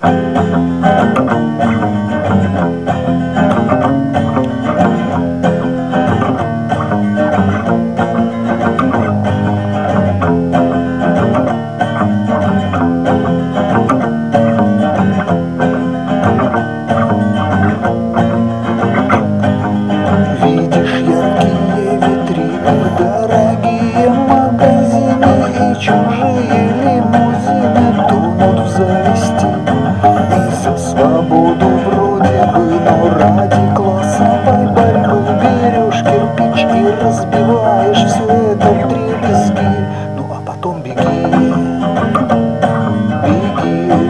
Дорогие магазины и чужие лимузины тонут в зависти. И за свободу вроде бы, но ради классовой борьбы берешь кирпич и разбиваешь все это вдребезги. Ну а потом беги, беги.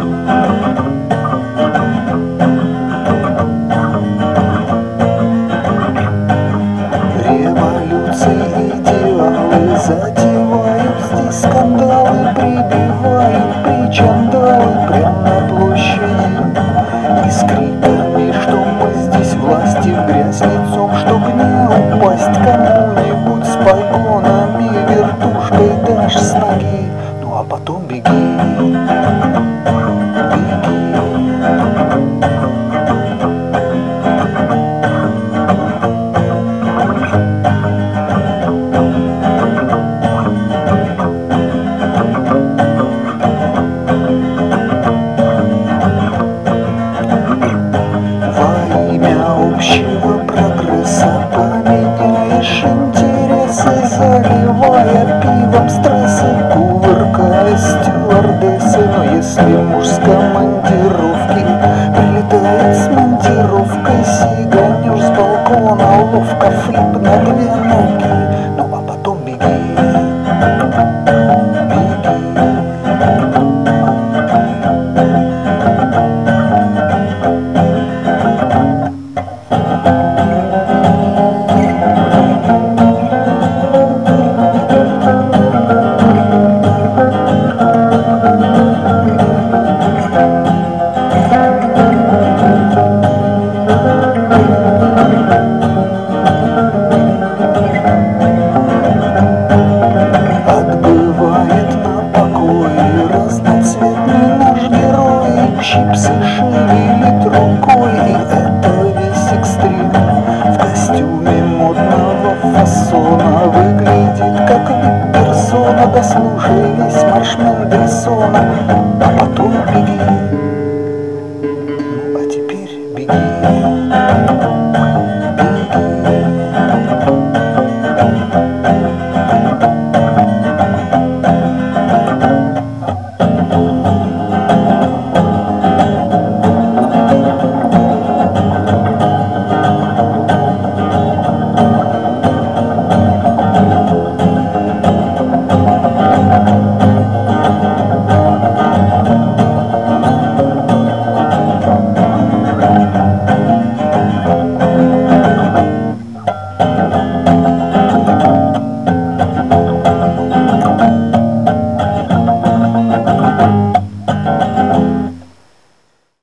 Революции, идеалы затевают здесь скандалы, прибивают причандалы прямо на площади. И с криками, что мы здесь власти, в грязь лицом, чтоб не упасть кому-нибудь с погонами, вертушкой дашь с ноги. Ну а потом беги, беги. Общего прогресса поменяешь интересы, заливая пивом стрессы, кувыркая стюардессы. Но если муж с командировки прилетает с монтировкой, сиганешь с балкона, ловко флип на две ноги. Ну а потом беги, беги. Отбывает на покое разноцветный наш герой. Чипсы,